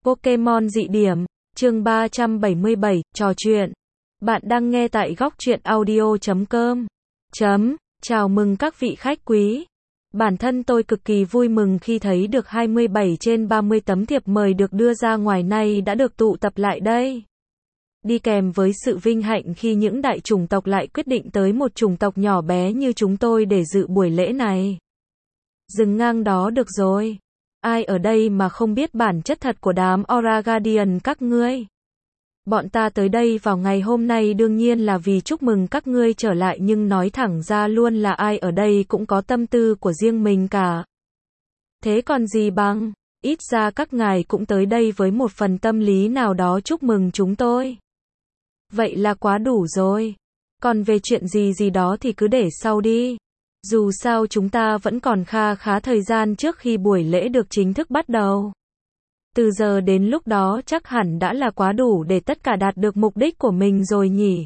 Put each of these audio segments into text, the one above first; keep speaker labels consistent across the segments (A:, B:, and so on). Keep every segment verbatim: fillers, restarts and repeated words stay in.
A: Pokemon dị điểm, chương ba trăm bảy mươi bảy, trò chuyện. Bạn đang nghe tại góc truyện audio chấm com. Chấm, chào mừng các vị khách quý. Bản thân tôi cực kỳ vui mừng khi thấy được hai mươi bảy trên ba mươi tấm thiệp mời được đưa ra ngoài nay đã được tụ tập lại đây. Đi kèm với sự vinh hạnh khi những đại chủng tộc lại quyết định tới một chủng tộc nhỏ bé như chúng tôi để dự buổi lễ này. Dừng ngang đó được rồi. Ai ở đây mà không biết bản chất thật của đám Aura Guardian các ngươi? Bọn ta tới đây vào ngày hôm nay đương nhiên là vì chúc mừng các ngươi trở lại, nhưng nói thẳng ra luôn là ai ở đây cũng có tâm tư của riêng mình cả. Thế còn gì bằng, ít ra các ngài cũng tới đây với một phần tâm lý nào đó chúc mừng chúng tôi. Vậy là quá đủ rồi. Còn về chuyện gì gì đó thì cứ để sau đi. Dù sao chúng ta vẫn còn kha khá thời gian trước khi buổi lễ được chính thức bắt đầu. Từ giờ đến lúc đó chắc hẳn đã là quá đủ để tất cả đạt được mục đích của mình rồi nhỉ.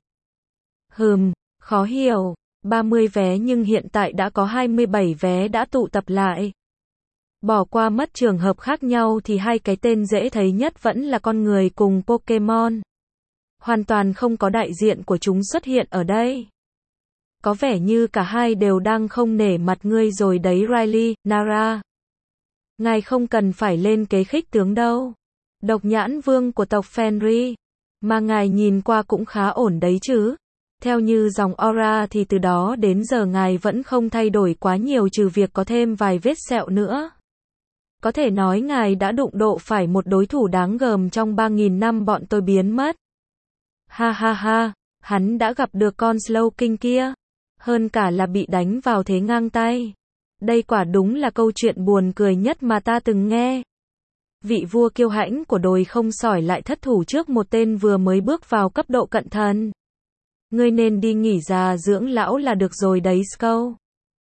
A: Hừm, khó hiểu. ba mươi vé nhưng hiện tại đã có hai mươi bảy vé đã tụ tập lại. Bỏ qua mất trường hợp khác nhau thì hai cái tên dễ thấy nhất vẫn là con người cùng Pokemon. Hoàn toàn không có đại diện của chúng xuất hiện ở đây. Có vẻ như cả hai đều đang không nể mặt ngươi rồi đấy Riley, Nara. Ngài không cần phải lên kế khích tướng đâu. Độc nhãn vương của tộc Fenrir. Mà ngài nhìn qua cũng khá ổn đấy chứ. Theo như dòng aura thì từ đó đến giờ ngài vẫn không thay đổi quá nhiều trừ việc có thêm vài vết sẹo nữa. Có thể nói ngài đã đụng độ phải một đối thủ đáng gờm trong ba nghìn năm bọn tôi biến mất. Ha ha ha, hắn đã gặp được con Slowking kia. Hơn cả là bị đánh vào thế ngang tay. Đây quả đúng là câu chuyện buồn cười nhất mà ta từng nghe. Vị vua kiêu hãnh của đồi không sỏi lại thất thủ trước một tên vừa mới bước vào cấp độ cận thần. Ngươi nên đi nghỉ già dưỡng lão là được rồi đấy Skull.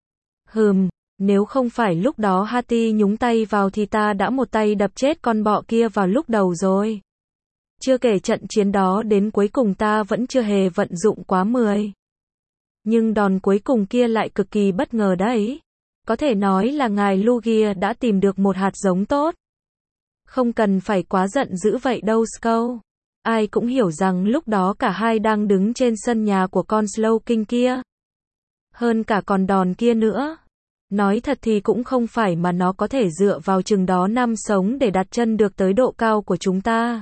A: Hừm, nếu không phải lúc đó Hati nhúng tay vào thì ta đã một tay đập chết con bọ kia vào lúc đầu rồi. Chưa kể trận chiến đó đến cuối cùng ta vẫn chưa hề vận dụng quá mười. Nhưng đòn cuối cùng kia lại cực kỳ bất ngờ đấy. Có thể nói là ngài Lugia đã tìm được một hạt giống tốt. Không cần phải quá giận dữ vậy đâu Skull. Ai cũng hiểu rằng lúc đó cả hai đang đứng trên sân nhà của con Slowking kia. Hơn cả còn đòn kia nữa. Nói thật thì cũng không phải mà nó có thể dựa vào chừng đó năm sống để đặt chân được tới độ cao của chúng ta.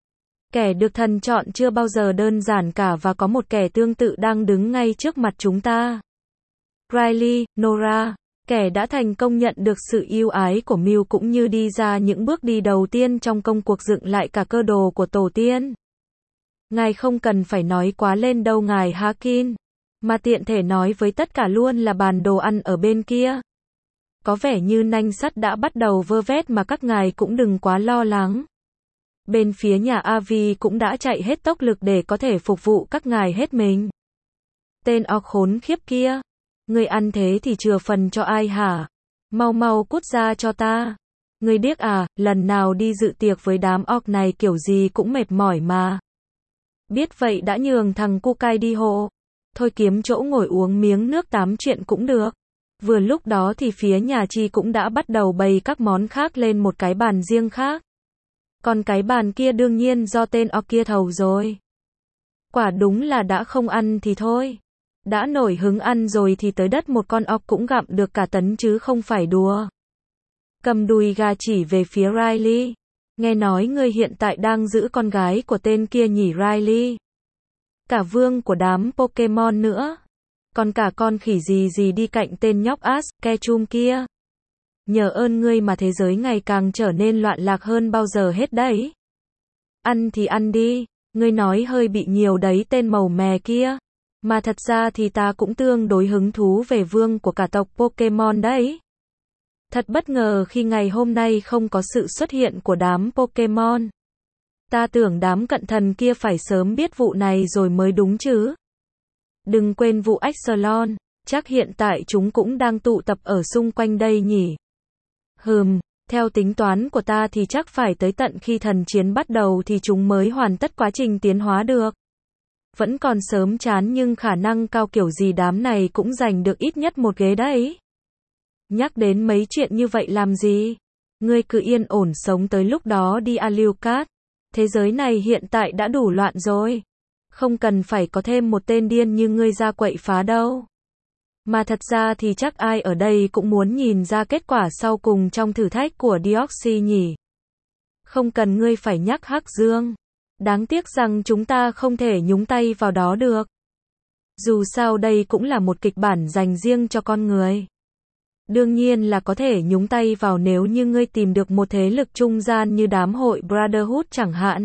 A: Kẻ được thần chọn chưa bao giờ đơn giản cả và có một kẻ tương tự đang đứng ngay trước mặt chúng ta. Riley, Nora, kẻ đã thành công nhận được sự yêu ái của Mew cũng như đi ra những bước đi đầu tiên trong công cuộc dựng lại cả cơ đồ của tổ tiên. Ngài không cần phải nói quá lên đâu ngài Hakin, mà tiện thể nói với tất cả luôn là bàn đồ ăn ở bên kia. Có vẻ như nanh sắt đã bắt đầu vơ vét mà các ngài cũng đừng quá lo lắng. Bên phía nhà Avi cũng đã chạy hết tốc lực để có thể phục vụ các ngài hết mình. Tên orc khốn khiếp kia. Ngươi ăn thế thì chừa phần cho ai hả? Mau mau cút ra cho ta. Ngươi điếc à, lần nào đi dự tiệc với đám orc này kiểu gì cũng mệt mỏi mà. Biết vậy đã nhường thằng Kukai đi hộ. Thôi kiếm chỗ ngồi uống miếng nước tám chuyện cũng được. Vừa lúc đó thì phía nhà Chi cũng đã bắt đầu bày các món khác lên một cái bàn riêng khác. Còn cái bàn kia đương nhiên do tên orc kia thầu rồi. Quả đúng là đã không ăn thì thôi. Đã nổi hứng ăn rồi thì tới đất một con orc cũng gặm được cả tấn chứ không phải đùa. Cầm đùi gà chỉ về phía Riley. Nghe nói ngươi hiện tại đang giữ con gái của tên kia nhỉ Riley. Cả vương của đám Pokemon nữa. Còn cả con khỉ gì gì đi cạnh tên nhóc Ash Ketchum kia. Nhờ ơn ngươi mà thế giới ngày càng trở nên loạn lạc hơn bao giờ hết đấy. Ăn thì ăn đi, ngươi nói hơi bị nhiều đấy tên màu mè kia. Mà thật ra thì ta cũng tương đối hứng thú về vương của cả tộc Pokemon đấy. Thật bất ngờ khi ngày hôm nay không có sự xuất hiện của đám Pokemon. Ta tưởng đám cận thần kia phải sớm biết vụ này rồi mới đúng chứ. Đừng quên vụ Exelon, chắc hiện tại chúng cũng đang tụ tập ở xung quanh đây nhỉ. Hừm, theo tính toán của ta thì chắc phải tới tận khi thần chiến bắt đầu thì chúng mới hoàn tất quá trình tiến hóa được. Vẫn còn sớm chán nhưng khả năng cao kiểu gì đám này cũng giành được ít nhất một ghế đấy. Nhắc đến mấy chuyện như vậy làm gì? Ngươi cứ yên ổn sống tới lúc đó đi Alucard. Thế giới này hiện tại đã đủ loạn rồi. Không cần phải có thêm một tên điên như ngươi ra quậy phá đâu. Mà thật ra thì chắc ai ở đây cũng muốn nhìn ra kết quả sau cùng trong thử thách của Deoxy nhỉ. Không cần ngươi phải nhắc Hắc Dương. Đáng tiếc rằng chúng ta không thể nhúng tay vào đó được. Dù sao đây cũng là một kịch bản dành riêng cho con người. Đương nhiên là có thể nhúng tay vào nếu như ngươi tìm được một thế lực trung gian như đám hội Brotherhood chẳng hạn.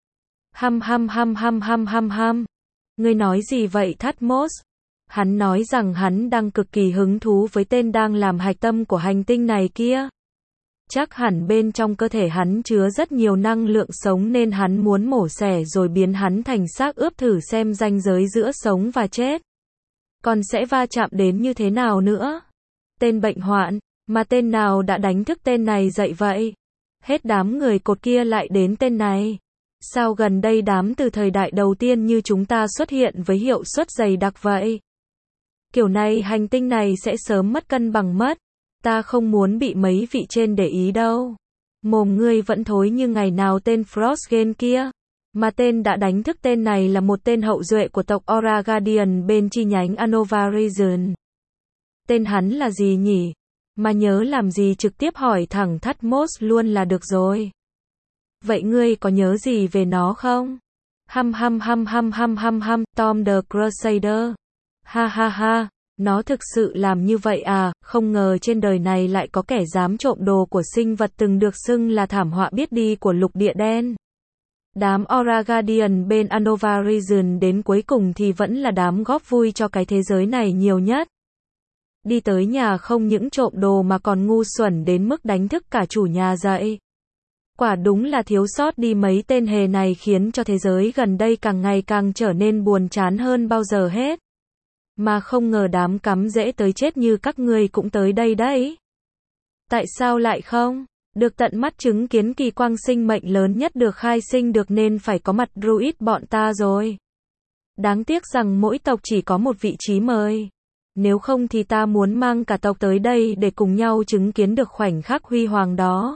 A: Hăm hăm hăm hăm hăm hăm hăm. Ngươi nói gì vậy Thutmose? Hắn nói rằng hắn đang cực kỳ hứng thú với tên đang làm hạch tâm của hành tinh này kia. Chắc hẳn bên trong cơ thể hắn chứa rất nhiều năng lượng sống nên hắn muốn mổ xẻ rồi biến hắn thành xác ướp thử xem ranh giới giữa sống và chết. Còn sẽ va chạm đến như thế nào nữa? Tên bệnh hoạn, mà tên nào đã đánh thức tên này dậy vậy? Hết đám người cột kia lại đến tên này. Sao gần đây đám từ thời đại đầu tiên như chúng ta xuất hiện với hiệu suất dày đặc vậy? Kiểu này hành tinh này sẽ sớm mất cân bằng mất. Ta không muốn bị mấy vị trên để ý đâu. Mồm ngươi vẫn thối như ngày nào tên Frostgate kia. Mà tên đã đánh thức tên này là một tên hậu duệ của tộc Aura Guardian bên chi nhánh Anova Region. Tên hắn là gì nhỉ? Mà nhớ làm gì trực tiếp hỏi thẳng Thutmose luôn là được rồi. Vậy ngươi có nhớ gì về nó không? Hăm hăm hăm hăm hăm hăm hăm, Tom the Crusader. Ha ha ha, nó thực sự làm như vậy à, không ngờ trên đời này lại có kẻ dám trộm đồ của sinh vật từng được xưng là thảm họa biết đi của lục địa đen. Đám Aura Guardian bên Anova Region đến cuối cùng thì vẫn là đám góp vui cho cái thế giới này nhiều nhất. Đi tới nhà không những trộm đồ mà còn ngu xuẩn đến mức đánh thức cả chủ nhà dậy. Quả đúng là thiếu sót đi mấy tên hề này khiến cho thế giới gần đây càng ngày càng trở nên buồn chán hơn bao giờ hết. Mà không ngờ đám cắm rễ tới chết như các ngươi cũng tới đây đấy. Tại sao lại không? Được tận mắt chứng kiến kỳ quang sinh mệnh lớn nhất được khai sinh được nên phải có mặt druid bọn ta rồi. Đáng tiếc rằng mỗi tộc chỉ có một vị trí mời. Nếu không thì ta muốn mang cả tộc tới đây để cùng nhau chứng kiến được khoảnh khắc huy hoàng đó.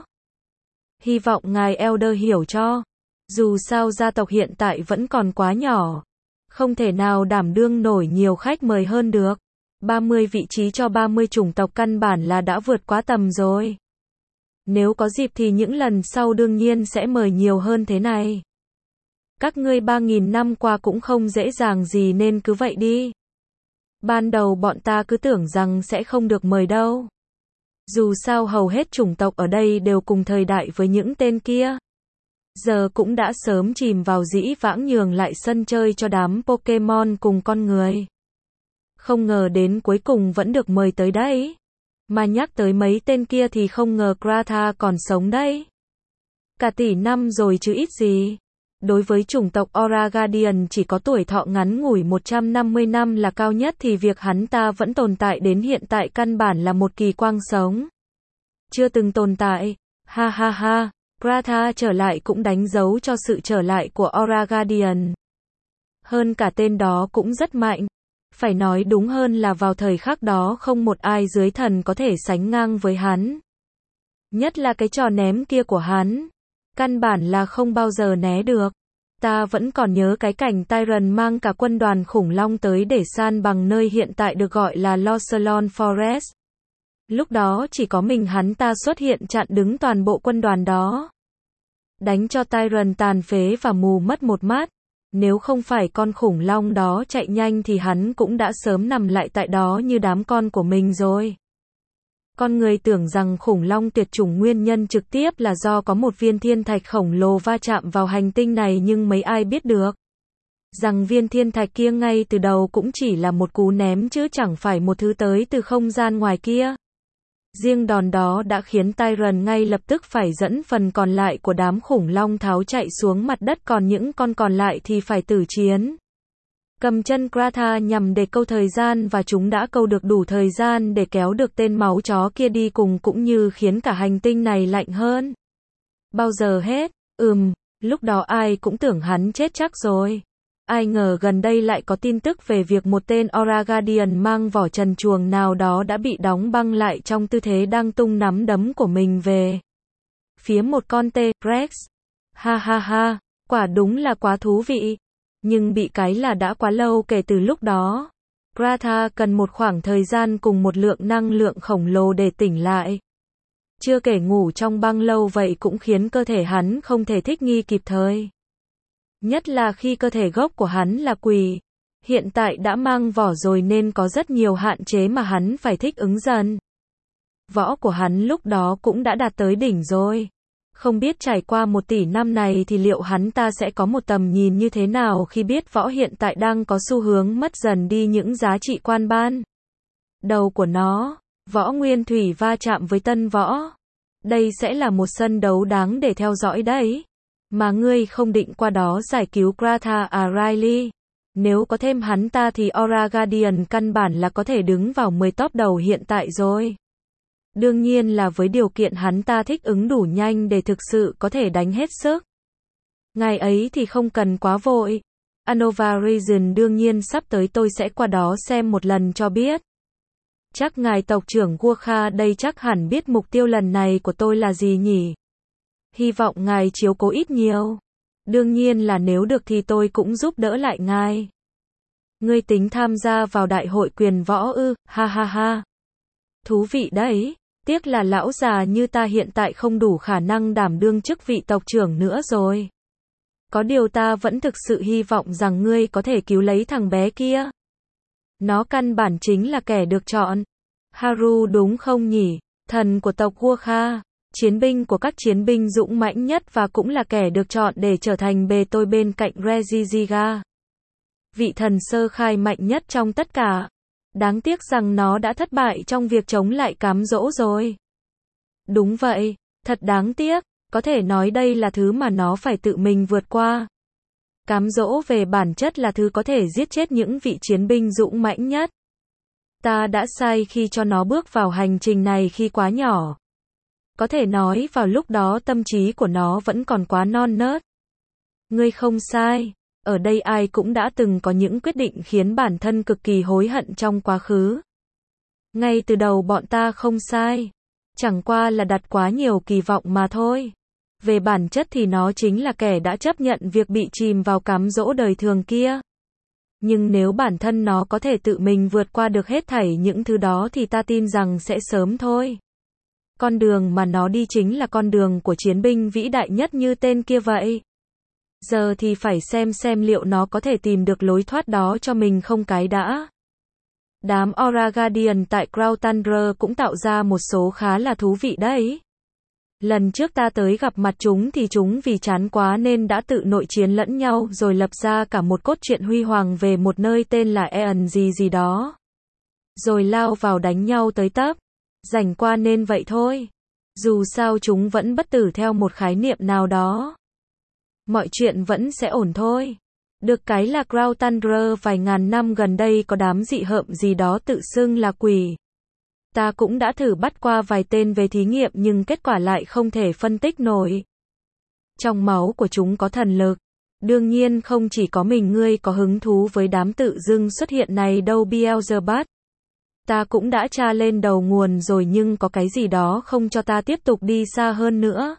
A: Hy vọng ngài Elder hiểu cho. Dù sao gia tộc hiện tại vẫn còn quá nhỏ. Không thể nào đảm đương nổi nhiều khách mời hơn được. ba mươi vị trí cho ba mươi chủng tộc căn bản là đã vượt quá tầm rồi. Nếu có dịp thì những lần sau đương nhiên sẽ mời nhiều hơn thế này. Các ngươi ba nghìn năm qua cũng không dễ dàng gì nên cứ vậy đi. Ban đầu bọn ta cứ tưởng rằng sẽ không được mời đâu. Dù sao hầu hết chủng tộc ở đây đều cùng thời đại với những tên kia. Giờ cũng đã sớm chìm vào dĩ vãng nhường lại sân chơi cho đám Pokemon cùng con người. Không ngờ đến cuối cùng vẫn được mời tới đấy. Mà nhắc tới mấy tên kia thì không ngờ Gratha còn sống đấy. Cả tỷ năm rồi chứ ít gì. Đối với chủng tộc Aura Guardian chỉ có tuổi thọ ngắn ngủi một trăm năm mươi năm là cao nhất thì việc hắn ta vẫn tồn tại đến hiện tại căn bản là một kỳ quang sống. Chưa từng tồn tại. Ha ha ha. Gratha trở lại cũng đánh dấu cho sự trở lại của Aura Guardian. Hơn cả tên đó cũng rất mạnh. Phải nói đúng hơn là vào thời khắc đó không một ai dưới thần có thể sánh ngang với hắn. Nhất là cái trò ném kia của hắn. Căn bản là không bao giờ né được. Ta vẫn còn nhớ cái cảnh Tyron mang cả quân đoàn khủng long tới để san bằng nơi hiện tại được gọi là Lossalon Forest. Lúc đó chỉ có mình hắn ta xuất hiện chặn đứng toàn bộ quân đoàn đó. Đánh cho Tyron tàn phế và mù mất một mắt. Nếu không phải con khủng long đó chạy nhanh thì hắn cũng đã sớm nằm lại tại đó như đám con của mình rồi. Con người tưởng rằng khủng long tuyệt chủng nguyên nhân trực tiếp là do có một viên thiên thạch khổng lồ va chạm vào hành tinh này nhưng mấy ai biết được. Rằng viên thiên thạch kia ngay từ đầu cũng chỉ là một cú ném chứ chẳng phải một thứ tới từ không gian ngoài kia. Riêng đòn đó đã khiến Tyron ngay lập tức phải dẫn phần còn lại của đám khủng long tháo chạy xuống mặt đất còn những con còn lại thì phải tử chiến. Cầm chân Gratha nhằm để câu thời gian và chúng đã câu được đủ thời gian để kéo được tên máu chó kia đi cùng cũng như khiến cả hành tinh này lạnh hơn. Bao giờ hết, ừm, lúc đó ai cũng tưởng hắn chết chắc rồi. Ai ngờ gần đây lại có tin tức về việc một tên Aura Guardian mang vỏ trần truồng nào đó đã bị đóng băng lại trong tư thế đang tung nắm đấm của mình về. phía một con T-Rex. Ha ha ha, quả đúng là quá thú vị. Nhưng bị cái là đã quá lâu kể từ lúc đó. Gratha cần một khoảng thời gian cùng một lượng năng lượng khổng lồ để tỉnh lại. Chưa kể ngủ trong băng lâu vậy cũng khiến cơ thể hắn không thể thích nghi kịp thời. Nhất là khi cơ thể gốc của hắn là quỷ. Hiện tại đã mang vỏ rồi nên có rất nhiều hạn chế mà hắn phải thích ứng dần. Võ của hắn lúc đó cũng đã đạt tới đỉnh rồi. Không biết trải qua một tỷ năm này thì liệu hắn ta sẽ có một tầm nhìn như thế nào khi biết võ hiện tại đang có xu hướng mất dần đi những giá trị quan ban. Đầu của nó, võ nguyên thủy va chạm với tân võ. Đây sẽ là một sân đấu đáng để theo dõi đấy. Mà ngươi không định qua đó giải cứu Gratha à Riley. Nếu có thêm hắn ta thì Aura Guardian căn bản là có thể đứng vào mười top đầu hiện tại rồi. Đương nhiên là với điều kiện hắn ta thích ứng đủ nhanh để thực sự có thể đánh hết sức. Ngày ấy thì không cần quá vội. Anova Region đương nhiên sắp tới tôi sẽ qua đó xem một lần cho biết. Chắc ngài tộc trưởng Gurkha đây chắc hẳn biết mục tiêu lần này của tôi là gì nhỉ? Hy vọng ngài chiếu cố ít nhiều. Đương nhiên là nếu được thì tôi cũng giúp đỡ lại ngài. Ngươi tính tham gia vào đại hội quyền võ ư, ha ha ha. Thú vị đấy, tiếc là lão già như ta hiện tại không đủ khả năng đảm đương chức vị tộc trưởng nữa rồi. Có điều ta vẫn thực sự hy vọng rằng ngươi có thể cứu lấy thằng bé kia. Nó căn bản chính là kẻ được chọn. Haru đúng không nhỉ? Thần của tộc Gurkha, chiến binh của các chiến binh dũng mãnh nhất và cũng là kẻ được chọn để trở thành bề tôi bên cạnh Regigiga. Vị thần sơ khai mạnh nhất trong tất cả. Đáng tiếc rằng nó đã thất bại trong việc chống lại cám dỗ rồi. Đúng vậy, thật đáng tiếc, có thể nói đây là thứ mà nó phải tự mình vượt qua. Cám dỗ về bản chất là thứ có thể giết chết những vị chiến binh dũng mãnh nhất. Ta đã sai khi cho nó bước vào hành trình này khi quá nhỏ. Có thể nói vào lúc đó tâm trí của nó vẫn còn quá non nớt. Ngươi không sai. Ở đây ai cũng đã từng có những quyết định khiến bản thân cực kỳ hối hận trong quá khứ. Ngay từ đầu bọn ta không sai. Chẳng qua là đặt quá nhiều kỳ vọng mà thôi. Về bản chất thì nó chính là kẻ đã chấp nhận việc bị chìm vào cám dỗ đời thường kia. Nhưng nếu bản thân nó có thể tự mình vượt qua được hết thảy những thứ đó thì ta tin rằng sẽ sớm thôi. Con đường mà nó đi chính là con đường của chiến binh vĩ đại nhất như tên kia vậy. Giờ thì phải xem xem liệu nó có thể tìm được lối thoát đó cho mình không cái đã. Đám Aura Guardian tại Crown Tundra cũng tạo ra một số khá là thú vị đấy. Lần trước ta tới gặp mặt chúng thì chúng vì chán quá nên đã tự nội chiến lẫn nhau rồi lập ra cả một cốt truyện huy hoàng về một nơi tên là Eon gì gì đó. Rồi lao vào đánh nhau tới tấp. Rảnh qua nên vậy thôi. Dù sao chúng vẫn bất tử theo một khái niệm nào đó. Mọi chuyện vẫn sẽ ổn thôi. Được cái là Crown Tundra vài ngàn năm gần đây có đám dị hợm gì đó tự xưng là quỷ. Ta cũng đã thử bắt qua vài tên về thí nghiệm nhưng kết quả lại không thể phân tích nổi. Trong máu của chúng có thần lực. Đương nhiên không chỉ có mình ngươi có hứng thú với đám tự dưng xuất hiện này đâu Beelzebub. Ta cũng đã tra lên đầu nguồn rồi nhưng có cái gì đó không cho ta tiếp tục đi xa hơn nữa.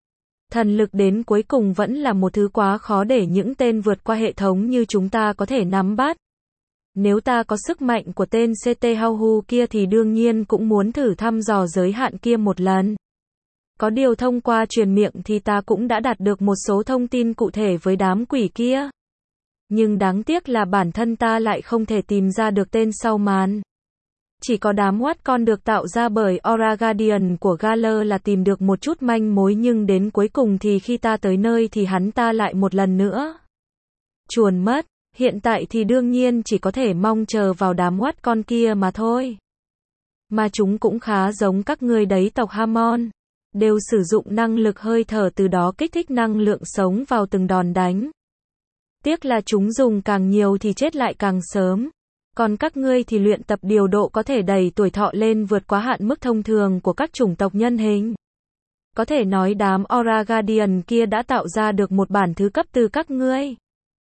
A: Thần lực đến cuối cùng vẫn là một thứ quá khó để những tên vượt qua hệ thống như chúng ta có thể nắm bắt. Nếu ta có sức mạnh của tên xê tê Hauhu kia thì đương nhiên cũng muốn thử thăm dò giới hạn kia một lần. Có điều thông qua truyền miệng thì ta cũng đã đạt được một số thông tin cụ thể với đám quỷ kia. Nhưng đáng tiếc là bản thân ta lại không thể tìm ra được tên sau màn. Chỉ có đám oát con được tạo ra bởi Aura Guardian của Galler là tìm được một chút manh mối nhưng đến cuối cùng thì khi ta tới nơi thì hắn ta lại một lần nữa chuồn mất. Hiện tại thì đương nhiên chỉ có thể mong chờ vào đám oát con kia mà thôi. Mà chúng cũng khá giống các ngươi đấy tộc Hamon. Đều sử dụng năng lực hơi thở từ đó kích thích năng lượng sống vào từng đòn đánh. Tiếc là chúng dùng càng nhiều thì chết lại càng sớm. Còn các ngươi thì luyện tập điều độ có thể đẩy tuổi thọ lên vượt quá hạn mức thông thường của các chủng tộc nhân hình. Có thể nói đám Aura Guardian kia đã tạo ra được một bản thứ cấp từ các ngươi.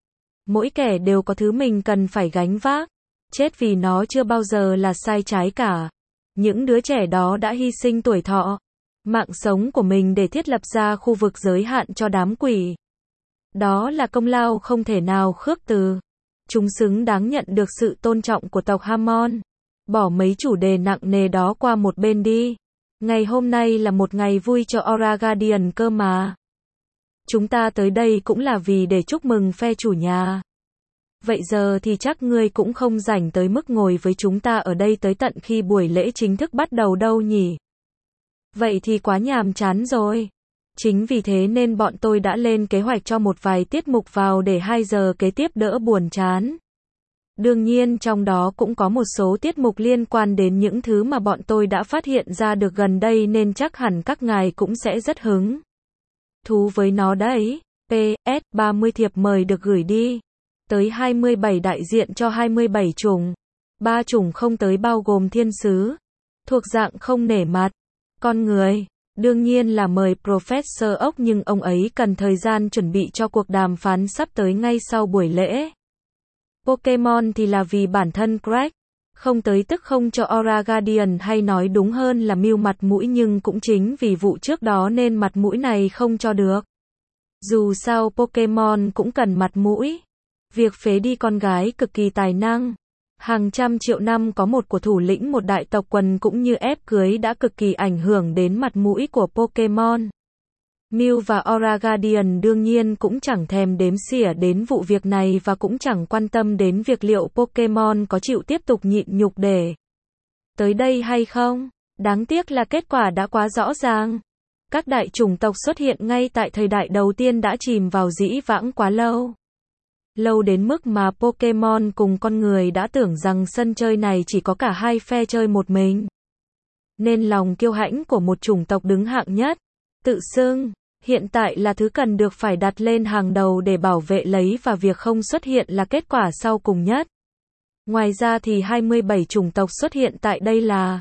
A: Mỗi kẻ đều có thứ mình cần phải gánh vác. Chết vì nó chưa bao giờ là sai trái cả. Những đứa trẻ đó đã hy sinh tuổi thọ. mạng sống của mình để thiết lập ra khu vực giới hạn cho đám quỷ. Đó là công lao không thể nào khước từ. Chúng xứng đáng nhận được sự tôn trọng của tộc Hammond. Bỏ mấy chủ đề nặng nề đó qua một bên đi. Ngày hôm nay là một ngày vui cho Aura Guardian cơ mà. Chúng ta tới đây cũng là vì để chúc mừng phe chủ nhà. Vậy giờ thì chắc ngươi cũng không rảnh tới mức ngồi với chúng ta ở đây tới tận khi buổi lễ chính thức bắt đầu đâu nhỉ? Vậy thì quá nhàm chán rồi. Chính vì thế nên bọn tôi đã lên kế hoạch cho một vài tiết mục vào để hai giờ kế tiếp đỡ buồn chán. Đương nhiên trong đó cũng có một số tiết mục liên quan đến những thứ mà bọn tôi đã phát hiện ra được gần đây nên chắc hẳn các ngài cũng sẽ rất hứng thú với nó đấy. pê ét ba mươi thiệp mời được gửi đi. Tới hai mươi bảy đại diện cho hai mươi bảy chủng. ba chủng không tới bao gồm thiên sứ. Thuộc dạng không nể mặt. Con người. Đương nhiên là mời Professor Oak nhưng ông ấy cần thời gian chuẩn bị cho cuộc đàm phán sắp tới ngay sau buổi lễ. Pokemon thì là vì bản thân Craig. Không tới tức không cho Aura Guardian hay nói đúng hơn là mưu mặt mũi nhưng cũng chính vì vụ trước đó nên mặt mũi này không cho được. Dù sao Pokemon cũng cần mặt mũi. Việc phế đi con gái cực kỳ tài năng. Hàng trăm triệu năm có một của thủ lĩnh một đại tộc quần cũng như ép cưới đã cực kỳ ảnh hưởng đến mặt mũi của Pokemon. Mew và Aura Guardian đương nhiên cũng chẳng thèm đếm xỉa đến vụ việc này và cũng chẳng quan tâm đến việc liệu Pokemon có chịu tiếp tục nhịn nhục để tới đây hay không. Đáng tiếc là kết quả đã quá rõ ràng. Các đại chủng tộc xuất hiện ngay tại thời đại đầu tiên đã chìm vào dĩ vãng quá lâu. Lâu đến mức mà Pokemon cùng con người đã tưởng rằng sân chơi này chỉ có cả hai phe chơi một mình. Nên lòng kiêu hãnh của một chủng tộc đứng hạng nhất, tự xưng, hiện tại là thứ cần được phải đặt lên hàng đầu để bảo vệ lấy và việc không xuất hiện là kết quả sau cùng nhất. Ngoài ra thì hai mươi bảy chủng tộc xuất hiện tại đây là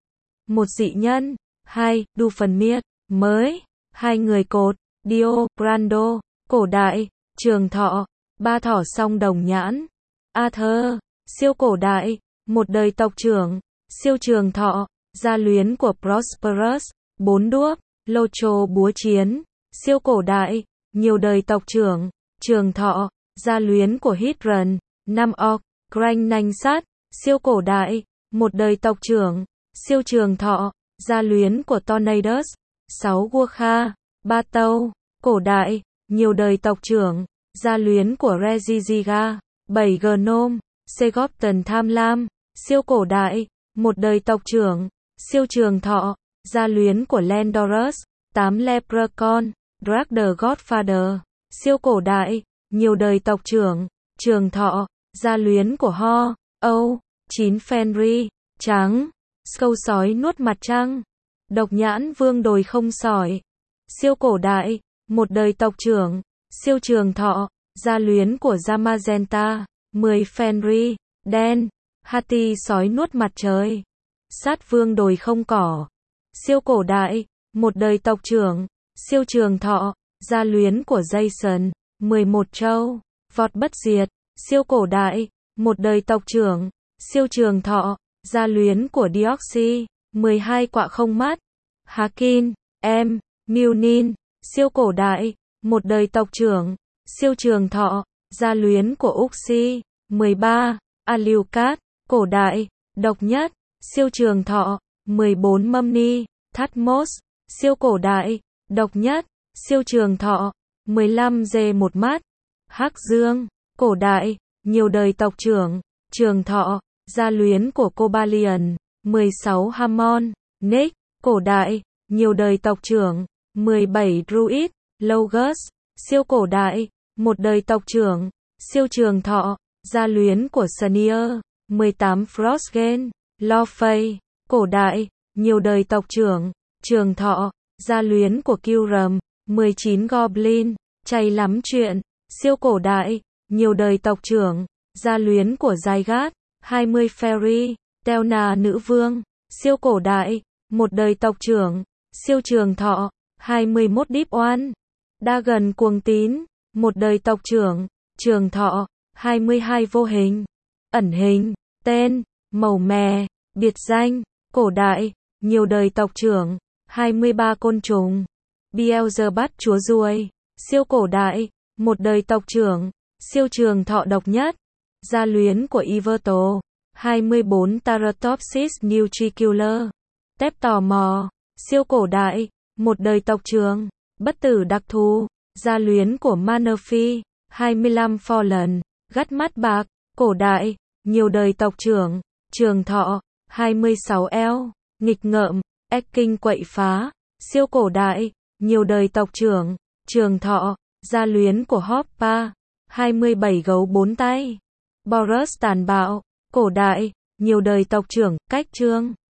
A: một dị nhân, hai, Doofenshmirtz, mới, hai người cột, Dio, Brando, cổ đại, trường thọ, ba thỏ song đồng nhãn, Arthur, siêu cổ đại, một đời tộc trưởng, siêu trường thọ, gia luyến của Prosperous, bốn đuốc, Locho búa chiến, siêu cổ đại, nhiều đời tộc trưởng, trường thọ, gia luyến của Hydran, năm orc, Crane nanh sắt, siêu cổ đại, một đời tộc trưởng, siêu trường thọ, gia luyến của Tornadus, sáu Gurkha, ba tâu, cổ đại, nhiều đời tộc trưởng, gia luyến của Regigiga, bảy Gnome, Segopton tham lam, siêu cổ đại, một đời tộc trưởng, siêu trường thọ, gia luyến của Landorus, tám Leprechaun, Drake the Godfather, siêu cổ đại, nhiều đời tộc trưởng, trường thọ, gia luyến của Ho, Âu, chín Fenrir, trắng, Skull sói nuốt mặt trăng, độc nhãn vương đồi không sỏi, siêu cổ đại, một đời tộc trưởng, siêu trường thọ, gia luyến của Zamazenta, mười Fenrir, đen, Hati sói nuốt mặt trời, sát vương đồi không cỏ, siêu cổ đại, một đời tộc trưởng, siêu trường thọ, gia luyến của Jason, mười một châu, vọt bất diệt, siêu cổ đại, một đời tộc trưởng, siêu trường thọ, gia luyến của Deoxy, mười hai quạ không mắt, Hakin, em, Munin, siêu cổ đại, một đời tộc trưởng, siêu trường thọ, gia luyến của Uxie, mười ba, Alucard, cổ đại, độc nhất, siêu trường thọ, mười bốn Mumni, Thutmose, siêu cổ đại, độc nhất, siêu trường thọ, mười lăm dê một mắt, Hắc Dương, cổ đại, nhiều đời tộc trưởng, trường thọ, gia luyến của Cobalion, mười sáu Hammond, Nick, cổ đại, nhiều đời tộc trưởng, mười bảy Druid, Logus, siêu cổ đại, một đời tộc trưởng, siêu trường thọ, gia luyến của Sneer, mười tám Frostgate, Lofey, cổ đại, nhiều đời tộc trưởng, trường thọ, gia luyến của Kyurem, mười chín Goblin, chay lắm chuyện, siêu cổ đại, nhiều đời tộc trưởng, gia luyến của Zygarde, hai mươi Fairy, Telna nữ vương, siêu cổ đại, một đời tộc trưởng, siêu trường thọ, hai mươi mốt Deep One, Dagon cuồng tín, một đời tộc trưởng, trường thọ, hai mươi hai vô hình, ẩn hình, tên, màu mè, biệt danh, cổ đại, nhiều đời tộc trưởng, hai mươi ba côn trùng. Beelzebub chúa ruồi. Siêu cổ đại. Một đời tộc trưởng. Siêu trường thọ độc nhất. Gia luyến của Yveltal. hai mươi bốn Taratopsis nutricula. Tép tò mò. Siêu cổ đại. Một đời tộc trưởng. Bất tử đặc thù. Gia luyến của Manaphy. hai mươi lăm Fallen. Gắt mắt bạc. Cổ đại. Nhiều đời tộc trưởng. Trường thọ. hai mươi sáu Eo. Nghịch ngợm. Ecking quậy phá. Siêu cổ đại. Nhiều đời tộc trưởng. Trường thọ. Gia luyến của Hoppa. hai mươi bảy Gấu bốn tay. Boros tàn bạo. Cổ đại. Nhiều đời tộc trưởng. Cách trương.